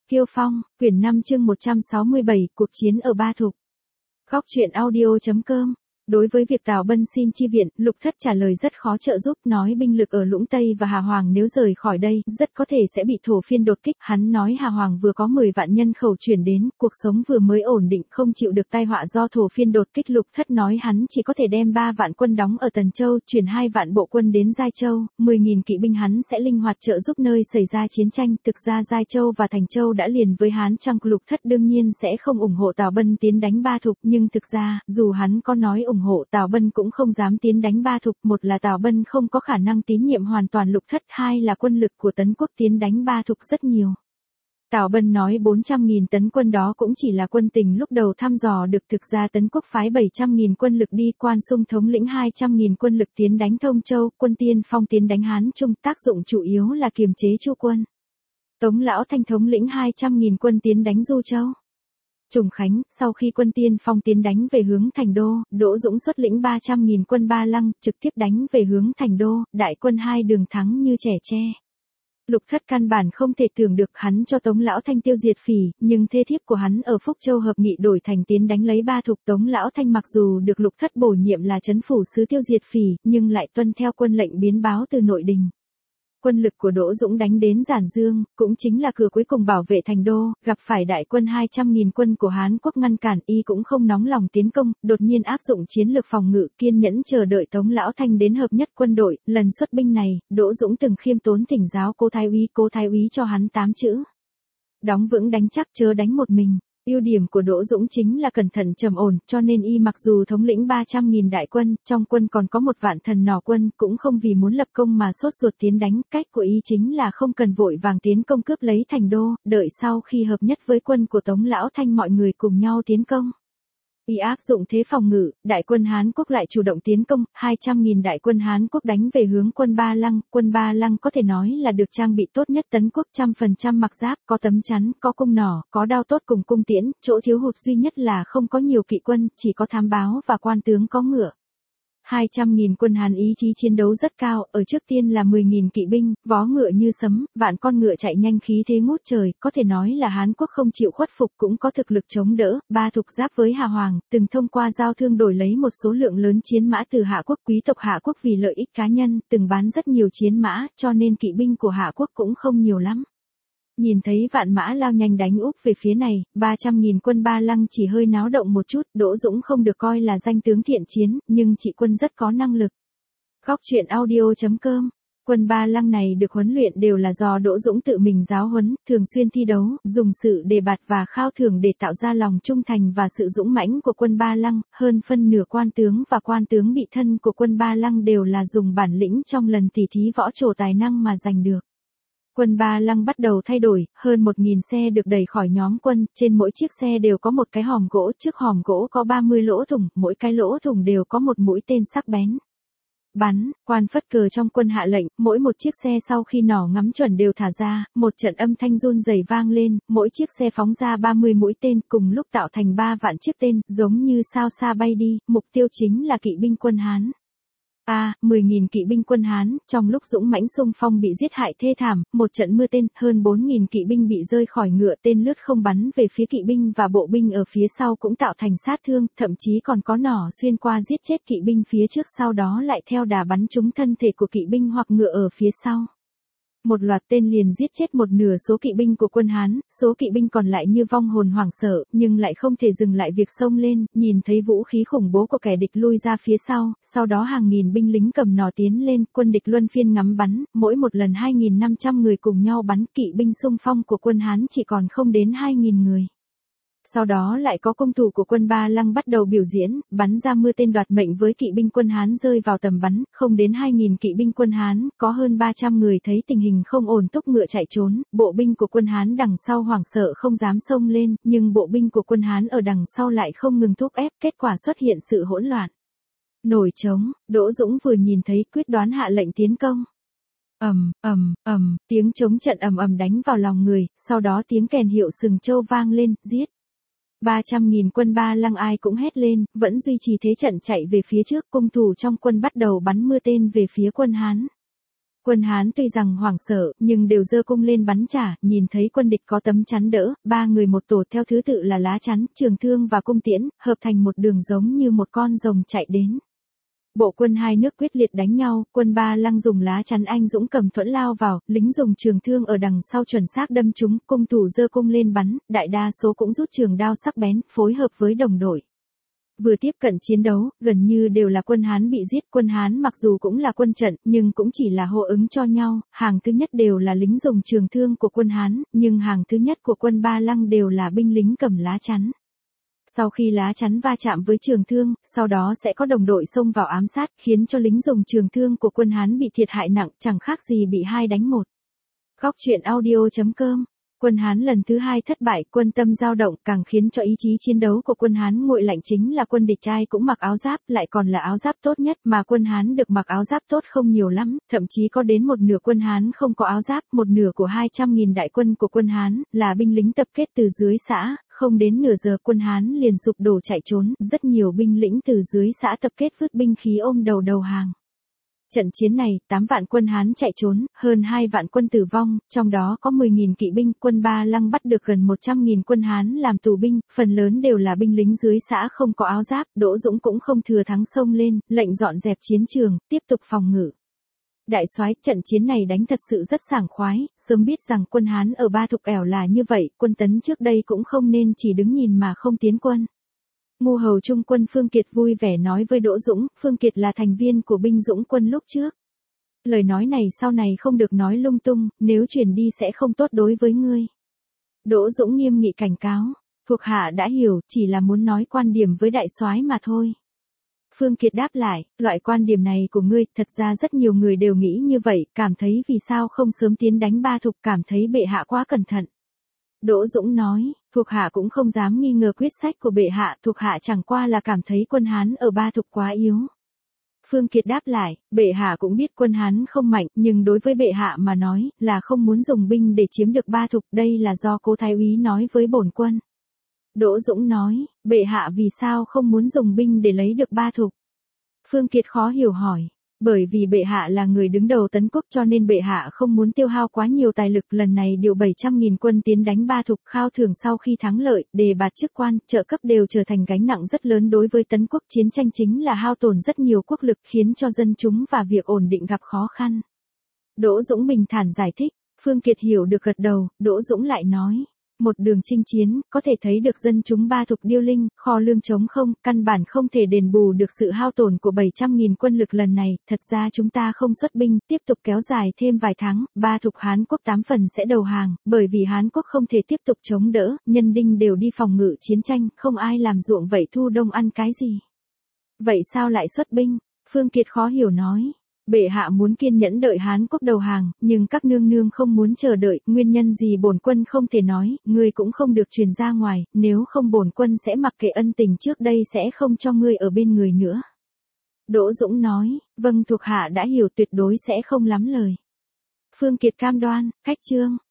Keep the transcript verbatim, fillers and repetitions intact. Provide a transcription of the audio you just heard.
Kiêu Phong, quyển năm chương một trăm sáu mươi bảy, cuộc chiến ở Ba Thục. Góc truyện audio.com. Đối với việc Tào Bân xin chi viện, Lục Thất trả lời rất khó trợ giúp, nói binh lực ở Lũng Tây và Hà Hoàng nếu rời khỏi đây, rất có thể sẽ bị thổ phiên đột kích. Hắn nói Hà Hoàng vừa có mười vạn nhân khẩu chuyển đến, cuộc sống vừa mới ổn định, không chịu được tai họa do thổ phiên đột kích. Lục Thất nói hắn chỉ có thể đem ba vạn quân đóng ở Tần Châu, chuyển hai vạn bộ quân đến Giai Châu, mười nghìn kỵ binh hắn sẽ linh hoạt trợ giúp nơi xảy ra chiến tranh. Thực ra Giai Châu và Thành Châu đã liền với Hán Trăng. Lục Thất đương nhiên sẽ không ủng hộ Tào Bân tiến đánh Ba Thục, nhưng thực ra, dù hắn có nói ủng hộ, Tào Bân cũng không dám tiến đánh Ba Thục. Một là Tào Bân không có khả năng tín nhiệm hoàn toàn Lục Thất, hai là quân lực của Tấn Quốc tiến đánh Ba Thục rất nhiều. Tào Bân nói bốn trăm nghìn tấn quân đó cũng chỉ là quân tình lúc đầu thăm dò được, thực ra Tấn Quốc phái bảy trăm nghìn quân lực đi, Quan Xung thống lĩnh hai trăm nghìn quân lực tiến đánh Thông Châu, quân Tiên Phong tiến đánh Hán Trung, tác dụng chủ yếu là kiềm chế Chu quân. Tống Lão Thanh thống lĩnh hai trăm nghìn quân tiến đánh Du Châu. Trùng Khánh, sau khi quân Tiên Phong tiến đánh về hướng Thành Đô, Đỗ Dũng xuất lĩnh ba trăm nghìn quân Ba Lăng, trực tiếp đánh về hướng Thành Đô, đại quân hai đường thắng như trẻ tre. Lục Thất căn bản không thể tưởng được, hắn cho Tống Lão Thanh tiêu diệt Phỉ, nhưng thê thiếp của hắn ở Phúc Châu hợp nghị đổi thành tiến đánh lấy Ba Thục. Tống Lão Thanh mặc dù được Lục Thất bổ nhiệm là trấn phủ sứ tiêu diệt Phỉ, nhưng lại tuân theo quân lệnh biến báo từ nội đình. Quân lực của Đỗ Dũng đánh đến Giản Dương, cũng chính là cửa cuối cùng bảo vệ Thành Đô, gặp phải đại quân hai trăm nghìn quân của Hán Quốc ngăn cản, y cũng không nóng lòng tiến công, đột nhiên áp dụng chiến lược phòng ngự, kiên nhẫn chờ đợi Tống Lão Thanh đến hợp nhất quân đội. Lần xuất binh này, Đỗ Dũng từng khiêm tốn thỉnh giáo Cố Thái úy, Cố Thái úy cho hắn tám chữ: đóng vững đánh chắc, chớ đánh một mình. Ưu điểm của Đỗ Dũng chính là cẩn thận trầm ổn, cho nên y mặc dù thống lĩnh ba trăm nghìn đại quân, trong quân còn có một vạn thần nỏ quân, cũng không vì muốn lập công mà sốt ruột tiến đánh. Cách của y chính là không cần vội vàng tiến công cướp lấy Thành Đô, đợi sau khi hợp nhất với quân của Tống Lão Thanh mọi người cùng nhau tiến công. Y áp dụng thế phòng ngự, đại quân Hán Quốc lại chủ động tiến công, hai trăm nghìn đại quân Hán Quốc đánh về hướng quân Ba Lăng, quân Ba Lăng có thể nói là được trang bị tốt nhất Tấn Quốc, trăm phần trăm mặc giáp, có tấm chắn, có cung nỏ, có đao tốt cùng cung tiễn, chỗ thiếu hụt duy nhất là không có nhiều kỵ quân, chỉ có thám báo và quan tướng có ngựa. hai trăm nghìn quân Hán ý chí chiến đấu rất cao, ở trước tiên là mười nghìn kỵ binh, vó ngựa như sấm, vạn con ngựa chạy nhanh khí thế ngút trời, có thể nói là Hán Quốc không chịu khuất phục cũng có thực lực chống đỡ. Ba Thục giáp với Hà Hoàng, từng thông qua giao thương đổi lấy một số lượng lớn chiến mã từ Hạ Quốc, quý tộc Hạ Quốc vì lợi ích cá nhân, từng bán rất nhiều chiến mã, cho nên kỵ binh của Hạ Quốc cũng không nhiều lắm. Nhìn thấy vạn mã lao nhanh đánh úp về phía này, ba trăm nghìn quân Ba Lăng chỉ hơi náo động một chút. Đỗ Dũng không được coi là danh tướng thiện chiến, nhưng trị quân rất có năng lực. Góc truyện audio.com. Quân Ba Lăng này được huấn luyện đều là do Đỗ Dũng tự mình giáo huấn, thường xuyên thi đấu, dùng sự đề bạt và khao thưởng để tạo ra lòng trung thành và sự dũng mãnh của quân Ba Lăng. Hơn phân nửa quan tướng và quan tướng bị thân của quân Ba Lăng đều là dùng bản lĩnh trong lần tỉ thí võ trổ tài năng mà giành được. Quân Ba Lăng bắt đầu thay đổi, hơn một nghìn xe được đẩy khỏi nhóm quân, trên mỗi chiếc xe đều có một cái hòm gỗ, trước hòm gỗ có ba mươi lỗ thủng, mỗi cái lỗ thủng đều có một mũi tên sắc bén. Bắn, quan phất cờ trong quân hạ lệnh, mỗi một chiếc xe sau khi nỏ ngắm chuẩn đều thả ra, một trận âm thanh run rẩy vang lên, mỗi chiếc xe phóng ra ba mươi mũi tên, cùng lúc tạo thành ba vạn chiếc tên, giống như sao xa bay đi, mục tiêu chính là kỵ binh quân Hán. A, à, mười nghìn kỵ binh quân Hán, trong lúc dũng mãnh xung phong bị giết hại thê thảm, một trận mưa tên, hơn bốn nghìn kỵ binh bị rơi khỏi ngựa, tên lướt không bắn về phía kỵ binh và bộ binh ở phía sau cũng tạo thành sát thương, thậm chí còn có nỏ xuyên qua giết chết kỵ binh phía trước, sau đó lại theo đà bắn trúng thân thể của kỵ binh hoặc ngựa ở phía sau. Một loạt tên liền giết chết một nửa số kỵ binh của quân Hán, số kỵ binh còn lại như vong hồn hoảng sợ, nhưng lại không thể dừng lại việc xông lên, nhìn thấy vũ khí khủng bố của kẻ địch lui ra phía sau, sau đó hàng nghìn binh lính cầm nỏ tiến lên, quân địch luân phiên ngắm bắn, mỗi một lần hai nghìn năm trăm người cùng nhau bắn, kỵ binh xung phong của quân Hán chỉ còn không đến hai nghìn người. Sau đó lại có cung thủ của quân Ba Lăng bắt đầu biểu diễn, bắn ra mưa tên đoạt mệnh với kỵ binh quân Hán rơi vào tầm bắn, không đến hai nghìn kỵ binh quân Hán, có hơn ba trăm người thấy tình hình không ổn thúc ngựa chạy trốn, bộ binh của quân Hán đằng sau hoảng sợ không dám xông lên, nhưng bộ binh của quân Hán ở đằng sau lại không ngừng thúc ép, kết quả xuất hiện sự hỗn loạn. Nổi trống, Đỗ Dũng vừa nhìn thấy quyết đoán hạ lệnh tiến công. Ầm, ầm, ầm, tiếng trống trận ầm ầm đánh vào lòng người, sau đó tiếng kèn hiệu sừng châu vang lên, giết. ba trăm nghìn quân Ba Lăng ai cũng hét lên, vẫn duy trì thế trận chạy về phía trước, cung thủ trong quân bắt đầu bắn mưa tên về phía quân Hán. Quân Hán tuy rằng hoảng sợ, nhưng đều giơ cung lên bắn trả, nhìn thấy quân địch có tấm chắn đỡ, ba người một tổ theo thứ tự là lá chắn, trường thương và cung tiễn, hợp thành một đường giống như một con rồng chạy đến. Bộ quân hai nước quyết liệt đánh nhau, quân Ba Lăng dùng lá chắn anh dũng cầm thuẫn lao vào, lính dùng trường thương ở đằng sau chuẩn xác đâm chúng, cung thủ giơ cung lên bắn, đại đa số cũng rút trường đao sắc bén, phối hợp với đồng đội. Vừa tiếp cận chiến đấu, gần như đều là quân Hán bị giết. Quân Hán mặc dù cũng là quân trận, nhưng cũng chỉ là hô ứng cho nhau, hàng thứ nhất đều là lính dùng trường thương của quân Hán, nhưng hàng thứ nhất của quân Ba Lăng đều là binh lính cầm lá chắn. Sau khi lá chắn va chạm với trường thương, sau đó sẽ có đồng đội xông vào ám sát, khiến cho lính dùng trường thương của quân Hán bị thiệt hại nặng, chẳng khác gì bị hai đánh một. Góc truyện audio chấm com. Quân Hán lần thứ hai thất bại, quân tâm dao động, càng khiến cho ý chí chiến đấu của quân Hán nguội lạnh. Chính là quân địch ai cũng mặc áo giáp, lại còn là áo giáp tốt nhất, mà quân Hán được mặc áo giáp tốt không nhiều lắm, thậm chí có đến một nửa quân Hán không có áo giáp, một nửa của hai trăm nghìn đại quân của quân Hán là binh lính tập kết từ dưới xã, không đến nửa giờ quân Hán liền sụp đổ chạy trốn, rất nhiều binh lĩnh từ dưới xã tập kết vứt binh khí ôm đầu đầu hàng. Trận chiến này, tám vạn quân Hán chạy trốn, hơn hai vạn quân tử vong, trong đó có mười nghìn kỵ binh. Quân Ba Lăng bắt được gần một trăm nghìn quân Hán làm tù binh, phần lớn đều là binh lính dưới xã không có áo giáp. Đỗ Dũng cũng không thừa thắng xông lên, lệnh dọn dẹp chiến trường, tiếp tục phòng ngự. Đại soái, trận chiến này đánh thật sự rất sảng khoái, sớm biết rằng quân Hán ở Ba Thục ẻo là như vậy, quân Tấn trước đây cũng không nên chỉ đứng nhìn mà không tiến quân. Ngu hầu trung quân Phương Kiệt vui vẻ nói với Đỗ Dũng, Phương Kiệt là thành viên của binh dũng quân lúc trước. Lời nói này sau này không được nói lung tung, nếu truyền đi sẽ không tốt đối với ngươi. Đỗ Dũng nghiêm nghị cảnh cáo, thuộc hạ đã hiểu, chỉ là muốn nói quan điểm với đại soái mà thôi. Phương Kiệt đáp lại, loại quan điểm này của ngươi, thật ra rất nhiều người đều nghĩ như vậy, cảm thấy vì sao không sớm tiến đánh Ba Thục, cảm thấy bệ hạ quá cẩn thận. Đỗ Dũng nói, thuộc hạ cũng không dám nghi ngờ quyết sách của bệ hạ, thuộc hạ chẳng qua là cảm thấy quân Hán ở Ba Thục quá yếu. Phương Kiệt đáp lại, bệ hạ cũng biết quân Hán không mạnh, nhưng đối với bệ hạ mà nói, là không muốn dùng binh để chiếm được Ba Thục, đây là do Cố Thái úy nói với bổn quân. Đỗ Dũng nói, bệ hạ vì sao không muốn dùng binh để lấy được Ba Thục? Phương Kiệt khó hiểu hỏi. Bởi vì bệ hạ là người đứng đầu Tấn quốc cho nên bệ hạ không muốn tiêu hao quá nhiều tài lực, lần này điều bảy trăm nghìn quân tiến đánh Ba Thục, khao thưởng sau khi thắng lợi, đề bạt chức quan, trợ cấp đều trở thành gánh nặng rất lớn đối với Tấn quốc. Chiến tranh chính là hao tổn rất nhiều quốc lực, khiến cho dân chúng và việc ổn định gặp khó khăn. Đỗ Dũng bình thản giải thích, Phương Kiệt hiểu được gật đầu. Đỗ Dũng lại nói, một đường chinh chiến, có thể thấy được dân chúng Ba Thục điêu linh, kho lương trống không, căn bản không thể đền bù được sự hao tổn của bảy trăm nghìn quân lực lần này, thật ra chúng ta không xuất binh, tiếp tục kéo dài thêm vài tháng, Ba Thục Hán quốc tám phần sẽ đầu hàng, bởi vì Hán quốc không thể tiếp tục chống đỡ, nhân đinh đều đi phòng ngự chiến tranh, không ai làm ruộng vậy thu đông ăn cái gì. Vậy sao lại xuất binh? Phương Kiệt khó hiểu nói. Bệ hạ muốn kiên nhẫn đợi Hán quốc đầu hàng, nhưng các nương nương không muốn chờ đợi, nguyên nhân gì bổn quân không thể nói, ngươi cũng không được truyền ra ngoài, nếu không bổn quân sẽ mặc kệ ân tình trước đây sẽ không cho ngươi ở bên người nữa. Đỗ Dũng nói, vâng thuộc hạ đã hiểu, tuyệt đối sẽ không lắm lời. Phương Kiệt cam đoan, khách trương.